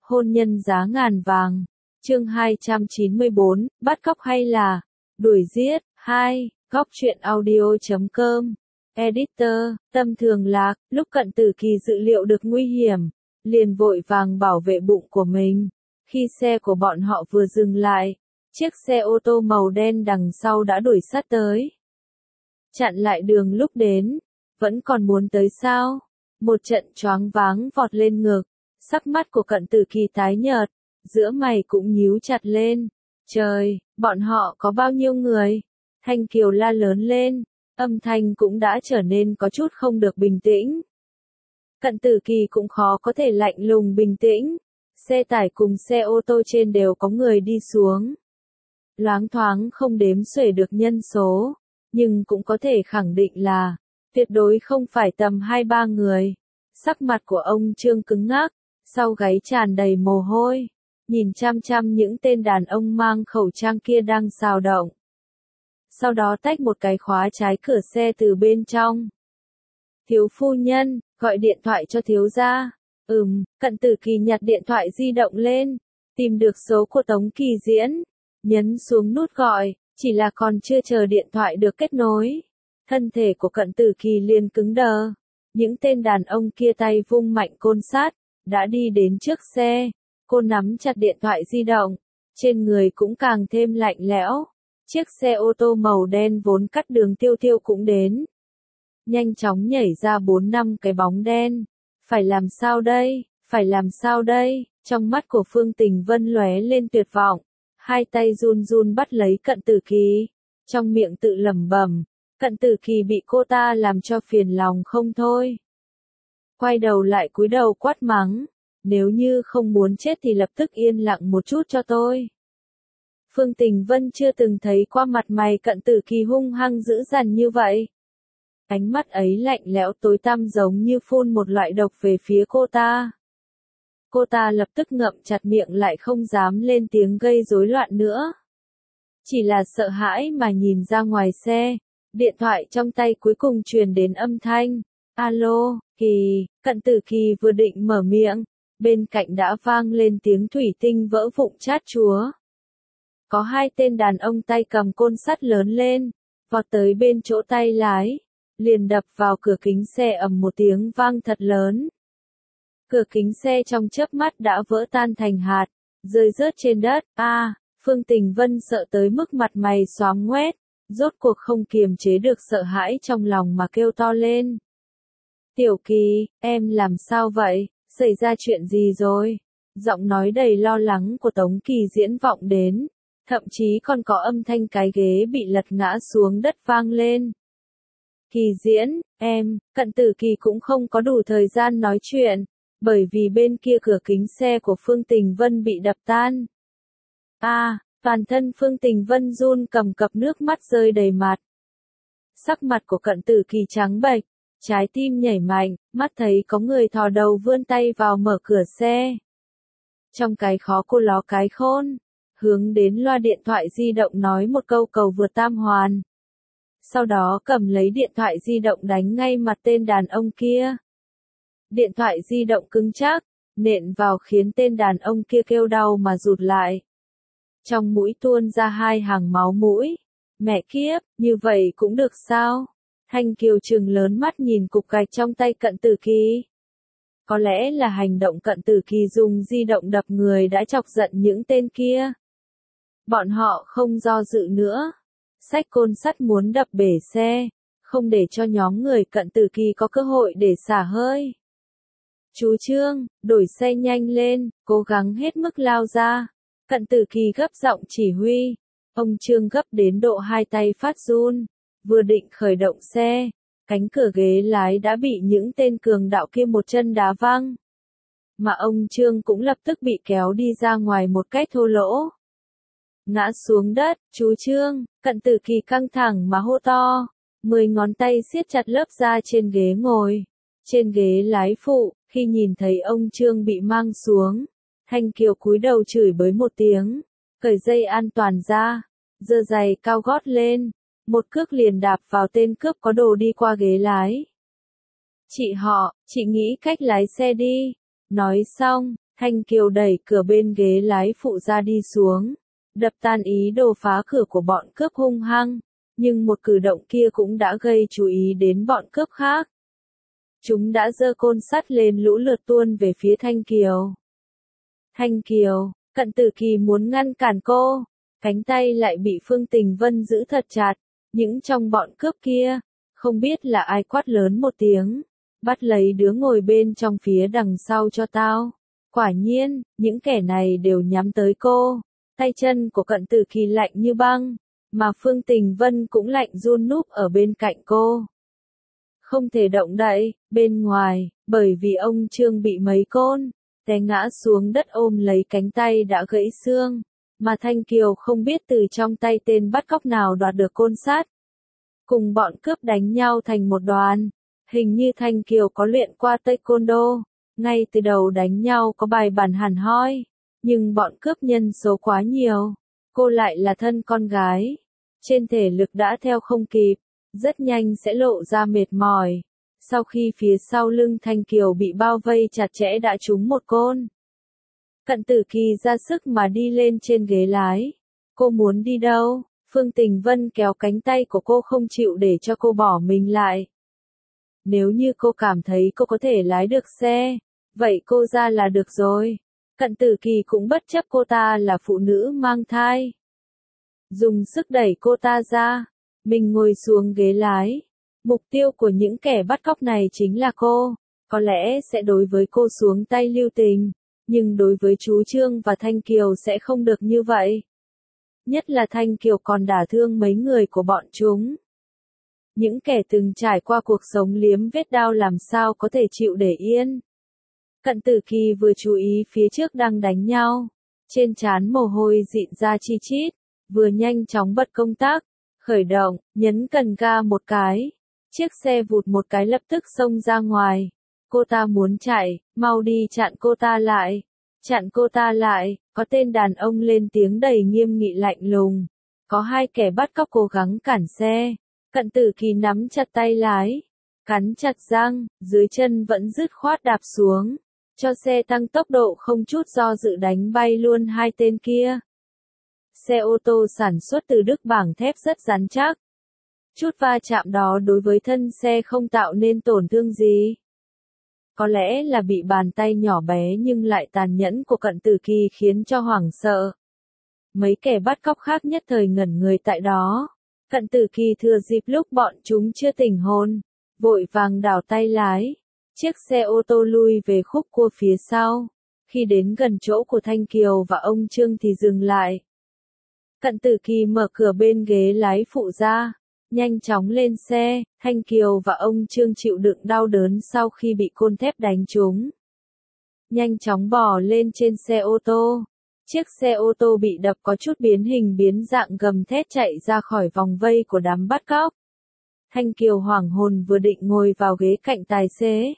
hôn nhân giá ngàn vàng. Chương 294, bắt cóc hay là đuổi giết? 2. Góc truyện audio.com. Editor, Tâm Thường Lạc, lúc Cận Tử Kỳ dự liệu được nguy hiểm, liền vội vàng bảo vệ bụng của mình. Khi xe của bọn họ vừa dừng lại, chiếc xe ô tô màu đen đằng sau đã đuổi sát tới. Chặn lại đường lúc đến, vẫn còn muốn tới sao? Một trận choáng váng vọt lên ngực, sắc mắt của Cận Tử Kỳ tái nhợt, giữa mày cũng nhíu chặt lên. Trời, bọn họ có bao nhiêu người? Thanh Kiều la lớn lên, âm thanh cũng đã trở nên có chút không được bình tĩnh. Cận Tử Kỳ cũng khó có thể lạnh lùng bình tĩnh. Xe tải cùng xe ô tô trên đều có người đi xuống. Loáng thoáng không đếm xuể được nhân số, nhưng cũng có thể khẳng định là tuyệt đối không phải tầm 2-3 người. Sắc mặt của ông Trương cứng ngắc, sau gáy tràn đầy mồ hôi, nhìn chăm chăm những tên đàn ông mang khẩu trang kia đang xào động. Sau đó tách một cái khóa trái cửa xe từ bên trong. Thiếu phu nhân, gọi điện thoại cho thiếu gia. Cận Tử Kỳ nhặt điện thoại di động lên, tìm được số của Tống Kỳ Diễn, nhấn xuống nút gọi, chỉ là còn chưa chờ điện thoại được kết nối. Thân thể của Cận Tử Kỳ liền cứng đờ. Những tên đàn ông kia tay vung mạnh côn sắt, đã đi đến trước xe. Cô nắm chặt điện thoại di động, trên người cũng càng thêm lạnh lẽo. Chiếc xe ô tô màu đen vốn cắt đường tiêu tiêu cũng đến. Nhanh chóng nhảy ra 4-5 cái bóng đen. Phải làm sao đây? Phải làm sao đây? Trong mắt của Phương Tình Vân lóe lên tuyệt vọng. Hai tay run run bắt lấy Cận Tử Kỳ. Trong miệng tự lẩm bẩm. Cận Tử Kỳ bị cô ta làm cho phiền lòng không thôi. Quay đầu lại cúi đầu quát mắng. Nếu như không muốn chết thì lập tức yên lặng một chút cho tôi. Phương Tình Vân chưa từng thấy qua mặt mày Cận Tử Kỳ hung hăng dữ dằn như vậy. Ánh mắt ấy lạnh lẽo tối tăm giống như phun một loại độc về phía cô ta. Cô ta lập tức ngậm chặt miệng lại không dám lên tiếng gây rối loạn nữa. Chỉ là sợ hãi mà nhìn ra ngoài xe, điện thoại trong tay cuối cùng truyền đến âm thanh. Alo, Kỳ, Cận Tử Kỳ vừa định mở miệng, bên cạnh đã vang lên tiếng thủy tinh vỡ vụn chát chúa. Có hai tên đàn ông tay cầm côn sắt lớn lên, vọt tới bên chỗ tay lái, liền đập vào cửa kính xe ầm một tiếng vang thật lớn. Cửa kính xe trong chớp mắt đã vỡ tan thành hạt, rơi rớt trên đất. Phương Tình Vân sợ tới mức mặt mày xám ngoét, rốt cuộc không kiềm chế được sợ hãi trong lòng mà kêu to lên. Tiểu Kỳ, em làm sao vậy? Xảy ra chuyện gì rồi? Giọng nói đầy lo lắng của Tống Kỳ Diễn vọng đến, thậm chí còn có âm thanh cái ghế bị lật ngã xuống đất vang lên. Kỳ Diễn, Cận Tử Kỳ cũng không có đủ thời gian nói chuyện, bởi vì bên kia cửa kính xe của Phương Tình Vân bị đập tan. Toàn thân Phương Tình Vân run cầm cập, nước mắt rơi đầy mặt. Sắc mặt của Cận Tử Kỳ trắng bệch, trái tim nhảy mạnh, mắt thấy có người thò đầu vươn tay vào mở cửa xe. Trong cái khó cô ló cái khôn, hướng đến loa điện thoại di động nói một câu cầu vượt tam hoàn. Sau đó cầm lấy điện thoại di động đánh ngay mặt tên đàn ông kia. Điện thoại di động cứng chắc, nện vào khiến tên đàn ông kia kêu đau mà rụt lại. Trong mũi tuôn ra hai hàng máu mũi. Mẹ kiếp, như vậy cũng được sao? Thanh Kiều trừng lớn mắt nhìn cục gạch trong tay Cận Tử Kỳ. Có lẽ là hành động Cận Tử Kỳ dùng di động đập người đã chọc giận những tên kia. Bọn họ không do dự nữa. Xách côn sắt muốn đập bể xe, không để cho nhóm người Cận Tử Kỳ có cơ hội để xả hơi. Chú Trương, đổi xe nhanh lên, cố gắng hết mức lao ra. Cận Tử Kỳ gấp giọng chỉ huy. Ông Trương gấp đến độ hai tay phát run. Vừa định khởi động xe, cánh cửa ghế lái đã bị những tên cường đạo kia một chân đá văng. Mà ông Trương cũng lập tức bị kéo đi ra ngoài một cách thô lỗ. Ngã xuống đất, chú Trương, Cận Tử Kỳ căng thẳng mà hô to. 10 ngón tay siết chặt lớp da trên ghế ngồi. Trên ghế lái phụ, khi nhìn thấy ông Trương bị mang xuống, Thanh Kiều cúi đầu chửi bới một tiếng, cởi dây an toàn ra, giơ giày cao gót lên, một cước liền đạp vào tên cướp có đồ đi qua ghế lái. Chị nghĩ cách lái xe đi. Nói xong, Thanh Kiều đẩy cửa bên ghế lái phụ ra đi xuống, đập tan ý đồ phá cửa của bọn cướp hung hăng, nhưng một cử động kia cũng đã gây chú ý đến bọn cướp khác. Chúng đã giơ côn sắt lên lũ lượt tuôn về phía Thanh Kiều. Thanh Kiều, Cận Tử Kỳ muốn ngăn cản cô, cánh tay lại bị Phương Tình Vân giữ thật chặt, những trong bọn cướp kia, không biết là ai quát lớn một tiếng, bắt lấy đứa ngồi bên trong phía đằng sau cho tao. Quả nhiên, những kẻ này đều nhắm tới cô, tay chân của Cận Tử Kỳ lạnh như băng, mà Phương Tình Vân cũng lạnh run núp ở bên cạnh cô. Không thể động đậy, bên ngoài, bởi vì ông Trương bị mấy côn, té ngã xuống đất ôm lấy cánh tay đã gãy xương, mà Thanh Kiều không biết từ trong tay tên bắt cóc nào đoạt được côn sắt. Cùng bọn cướp đánh nhau thành một đoàn, hình như Thanh Kiều có luyện qua taekwondo, ngay từ đầu đánh nhau có bài bản hẳn hoi, nhưng bọn cướp nhân số quá nhiều, cô lại là thân con gái, trên thể lực đã theo không kịp, rất nhanh sẽ lộ ra mệt mỏi. Sau khi phía sau lưng Thanh Kiều bị bao vây chặt chẽ đã trúng một côn. Cận Tử Kỳ ra sức mà đi lên trên ghế lái. Cô muốn đi đâu? Phương Tình Vân kéo cánh tay của cô không chịu để cho cô bỏ mình lại. Nếu như cô cảm thấy cô có thể lái được xe, vậy cô ra là được rồi. Cận Tử Kỳ cũng bất chấp cô ta là phụ nữ mang thai. Dùng sức đẩy cô ta ra, mình ngồi xuống ghế lái. Mục tiêu của những kẻ bắt cóc này chính là cô, có lẽ sẽ đối với cô xuống tay lưu tình, nhưng đối với chú Trương và Thanh Kiều sẽ không được như vậy. Nhất là Thanh Kiều còn đả thương mấy người của bọn chúng. Những kẻ từng trải qua cuộc sống liếm vết đau làm sao có thể chịu để yên. Cận Tử Kỳ vừa chú ý phía trước đang đánh nhau, trên trán mồ hôi dịn ra chi chít, vừa nhanh chóng bật công tắc, khởi động, nhấn cần ga một cái. Chiếc xe vụt một cái lập tức xông ra ngoài. Cô ta muốn chạy, mau đi chặn cô ta lại. Chặn cô ta lại, có tên đàn ông lên tiếng đầy nghiêm nghị lạnh lùng. Có hai kẻ bắt cóc cố gắng cản xe. Cận Tử Kỳ nắm chặt tay lái, cắn chặt răng, dưới chân vẫn dứt khoát đạp xuống, cho xe tăng tốc độ không chút do dự đánh bay luôn hai tên kia. Xe ô tô sản xuất từ Đức bảng thép rất rắn chắc. Chút va chạm đó đối với thân xe không tạo nên tổn thương gì. Có lẽ là bị bàn tay nhỏ bé nhưng lại tàn nhẫn của Cận Tử Kỳ khiến cho hoảng sợ. Mấy kẻ bắt cóc khác nhất thời ngẩn người tại đó. Cận Tử Kỳ thừa dịp lúc bọn chúng chưa tỉnh hồn, vội vàng đảo tay lái. Chiếc xe ô tô lui về khúc cua phía sau. Khi đến gần chỗ của Thanh Kiều và ông Trương thì dừng lại. Cận Tử Kỳ mở cửa bên ghế lái phụ ra. Nhanh chóng lên xe, Thanh Kiều và ông Trương chịu đựng đau đớn sau khi bị côn thép đánh trúng. Nhanh chóng bò lên trên xe ô tô. Chiếc xe ô tô bị đập có chút biến hình biến dạng gầm thét chạy ra khỏi vòng vây của đám bắt cóc. Thanh Kiều hoảng hồn vừa định ngồi vào ghế cạnh tài xế.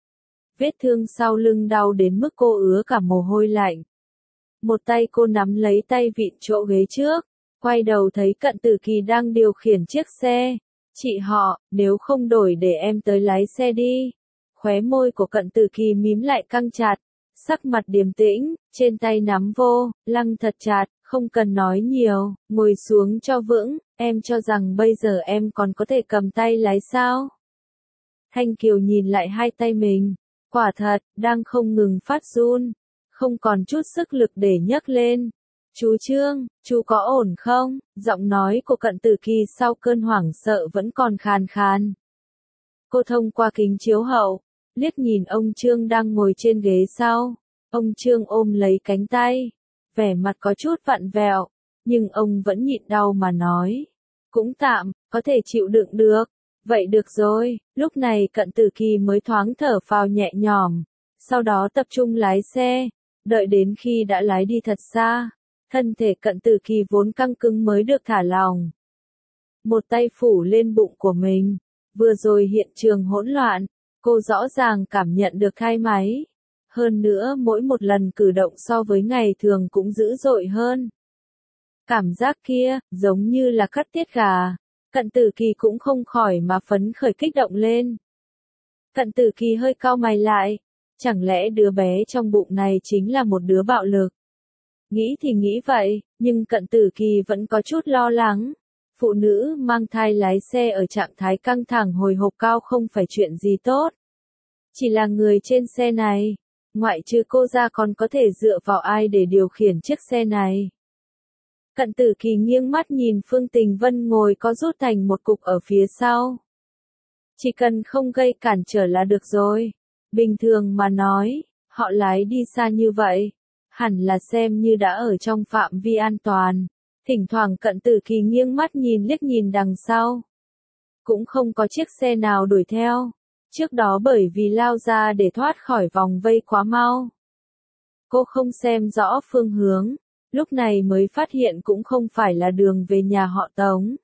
Vết thương sau lưng đau đến mức cô ứa cả mồ hôi lạnh. Một tay cô nắm lấy tay vịn chỗ ghế trước. Quay đầu thấy Cận Tử Kỳ đang điều khiển chiếc xe. Chị họ, nếu không đổi để em tới lái xe đi. Khóe môi của Cận Tử Kỳ mím lại căng chặt. Sắc mặt điềm tĩnh, trên tay nắm vô, lăng thật chặt, không cần nói nhiều, ngồi xuống cho vững, em cho rằng bây giờ em còn có thể cầm tay lái sao? Thanh Kiều nhìn lại hai tay mình, quả thật, đang không ngừng phát run, không còn chút sức lực để nhấc lên. Chú Trương, chú có ổn không? Giọng nói của Cận Tử Kỳ sau cơn hoảng sợ vẫn còn khàn khàn. Cô thông qua kính chiếu hậu, liếc nhìn ông Trương đang ngồi trên ghế sau. Ông Trương ôm lấy cánh tay, vẻ mặt có chút vặn vẹo, nhưng ông vẫn nhịn đau mà nói. Cũng tạm, có thể chịu đựng được. Vậy được rồi, lúc này Cận Tử Kỳ mới thoáng thở phào nhẹ nhõm. Sau đó tập trung lái xe, đợi đến khi đã lái đi thật xa. Thân thể Cận Tử Kỳ vốn căng cứng mới được thả lỏng. Một tay phủ lên bụng của mình. Vừa rồi hiện trường hỗn loạn, cô rõ ràng cảm nhận được thai máy. Hơn nữa mỗi một lần cử động so với ngày thường cũng dữ dội hơn. Cảm giác kia, giống như là cắt tiết gà. Cận Tử Kỳ cũng không khỏi mà phấn khởi kích động lên. Cận Tử Kỳ hơi cau mày lại. Chẳng lẽ đứa bé trong bụng này chính là một đứa bạo lực? Nghĩ thì nghĩ vậy, nhưng Cận Tử Kỳ vẫn có chút lo lắng. Phụ nữ mang thai lái xe ở trạng thái căng thẳng hồi hộp cao không phải chuyện gì tốt. Chỉ là người trên xe này, ngoại trừ cô ra còn có thể dựa vào ai để điều khiển chiếc xe này. Cận Tử Kỳ nghiêng mắt nhìn Phương Tình Vân ngồi có rút thành một cục ở phía sau. Chỉ cần không gây cản trở là được rồi. Bình thường mà nói, họ lái đi xa như vậy, hẳn là xem như đã ở trong phạm vi an toàn. Thỉnh thoảng Cận Tử Kỳ nghiêng mắt liếc nhìn đằng sau. Cũng không có chiếc xe nào đuổi theo. Trước đó bởi vì lao ra để thoát khỏi vòng vây quá mau. Cô không xem rõ phương hướng, lúc này mới phát hiện cũng không phải là đường về nhà họ Tống.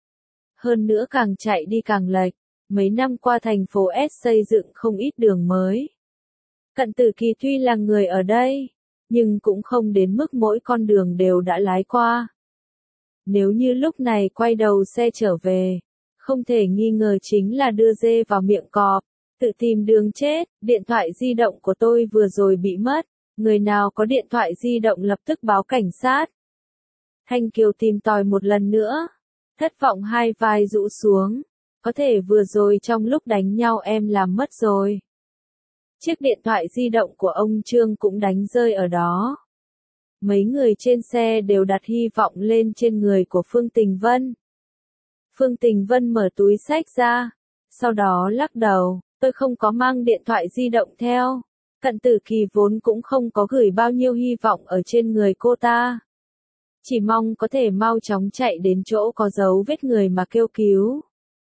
Hơn nữa càng chạy đi càng lệch, mấy năm qua thành phố S xây dựng không ít đường mới. Cận Tử Kỳ tuy là người ở đây, nhưng cũng không đến mức mỗi con đường đều đã lái qua. Nếu như lúc này quay đầu xe trở về, không thể nghi ngờ chính là đưa dê vào miệng cọp, tự tìm đường chết. Điện thoại di động của tôi vừa rồi bị mất, người nào có điện thoại di động lập tức báo cảnh sát. Thanh Kiều tìm tòi một lần nữa, thất vọng hai vai rũ xuống, có thể vừa rồi trong lúc đánh nhau em làm mất rồi. Chiếc điện thoại di động của ông Trương cũng đánh rơi ở đó. Mấy người trên xe đều đặt hy vọng lên trên người của Phương Tình Vân. Phương Tình Vân mở túi xách ra, sau đó lắc đầu, tôi không có mang điện thoại di động theo. Cận Tử Kỳ vốn cũng không có gửi bao nhiêu hy vọng ở trên người cô ta. Chỉ mong có thể mau chóng chạy đến chỗ có dấu vết người mà kêu cứu.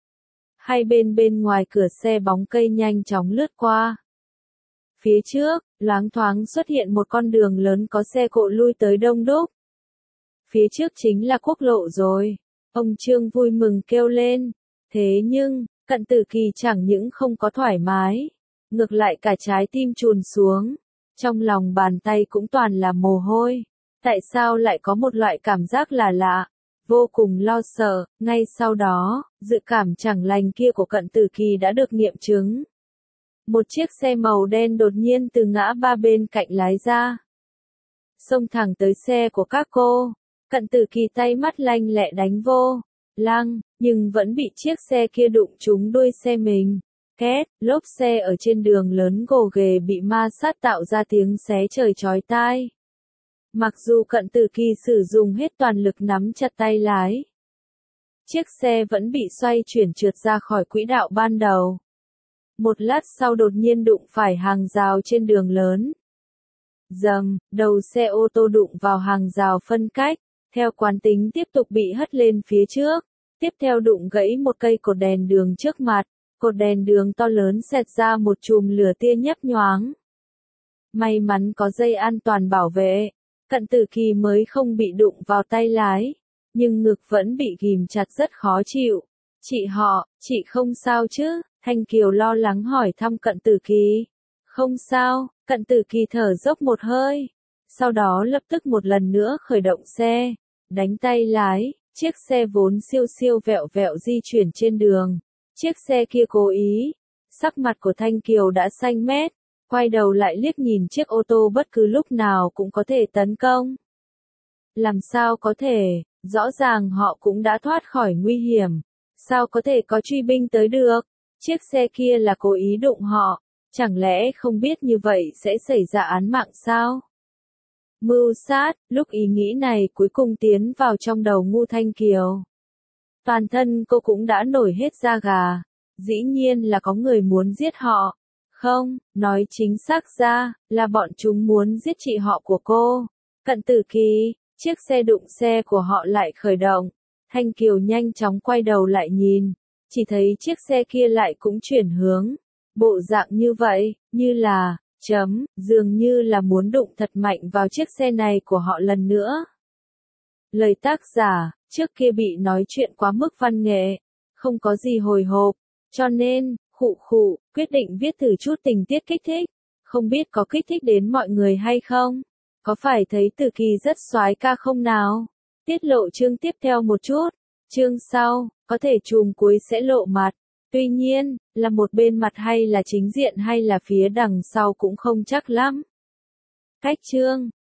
Hai bên ngoài cửa xe bóng cây nhanh chóng lướt qua. Phía trước, loáng thoáng xuất hiện một con đường lớn có xe cộ lui tới đông đúc. Phía trước chính là quốc lộ rồi. Ông Trương vui mừng kêu lên. Thế nhưng, Cận Tử Kỳ chẳng những không có thoải mái, ngược lại cả trái tim trùn xuống. Trong lòng bàn tay cũng toàn là mồ hôi. Tại sao lại có một loại cảm giác là lạ, vô cùng lo sợ. Ngay sau đó, dự cảm chẳng lành kia của Cận Tử Kỳ đã được nghiệm chứng. Một chiếc xe màu đen đột nhiên từ ngã ba bên cạnh lái ra, xông thẳng tới xe của các cô. Cận Tử Kỳ tay mắt lanh lẹ đánh vô lăng, nhưng vẫn bị chiếc xe kia đụng trúng đuôi xe mình. Két, lốp xe ở trên đường lớn gồ ghề bị ma sát tạo ra tiếng xé trời chói tai. Mặc dù Cận Tử Kỳ sử dụng hết toàn lực nắm chặt tay lái, chiếc xe vẫn bị xoay chuyển trượt ra khỏi quỹ đạo ban đầu. Một lát sau đột nhiên đụng phải hàng rào trên đường lớn. Dầm, đầu xe ô tô đụng vào hàng rào phân cách, theo quán tính tiếp tục bị hất lên phía trước. Tiếp theo đụng gãy một cây cột đèn đường trước mặt, cột đèn đường to lớn xẹt ra một chùm lửa tia nhấp nhoáng. May mắn có dây an toàn bảo vệ, Cận Tử Kỳ mới không bị đụng vào tay lái, nhưng ngực vẫn bị ghìm chặt rất khó chịu. Chị không sao chứ? Thanh Kiều lo lắng hỏi thăm Cận Tử Kỳ. Không sao, Cận Tử Kỳ thở dốc một hơi. Sau đó lập tức một lần nữa khởi động xe, đánh tay lái, chiếc xe vốn siêu vẹo vẹo di chuyển trên đường. Chiếc xe kia cố ý. Sắc mặt của Thanh Kiều đã xanh mét, quay đầu lại liếc nhìn chiếc ô tô bất cứ lúc nào cũng có thể tấn công. Làm sao có thể, rõ ràng họ cũng đã thoát khỏi nguy hiểm. Sao có thể có truy binh tới được? Chiếc xe kia là cố ý đụng họ, chẳng lẽ không biết như vậy sẽ xảy ra án mạng sao? Mưu sát, lúc ý nghĩ này cuối cùng tiến vào trong đầu ngu Thanh Kiều. Toàn thân cô cũng đã nổi hết da gà, dĩ nhiên là có người muốn giết họ. Không, nói chính xác ra, là bọn chúng muốn giết chị họ của cô. Cận Tử Kỳ, chiếc xe đụng xe của họ lại khởi động. Thanh Kiều nhanh chóng quay đầu lại nhìn, chỉ thấy chiếc xe kia lại cũng chuyển hướng. Bộ dạng như vậy, như là, dường như là muốn đụng thật mạnh vào chiếc xe này của họ lần nữa. Lời tác giả, trước kia bị nói chuyện quá mức văn nghệ, không có gì hồi hộp, cho nên, quyết định viết thử chút tình tiết kích thích. Không biết có kích thích đến mọi người hay không? Có phải thấy Tử Kỳ rất soái ca không nào? Tiết lộ chương tiếp theo một chút. Chương sau, có thể chùm cuối sẽ lộ mặt. Tuy nhiên, là một bên mặt hay là chính diện hay là phía đằng sau cũng không chắc lắm. Cách chương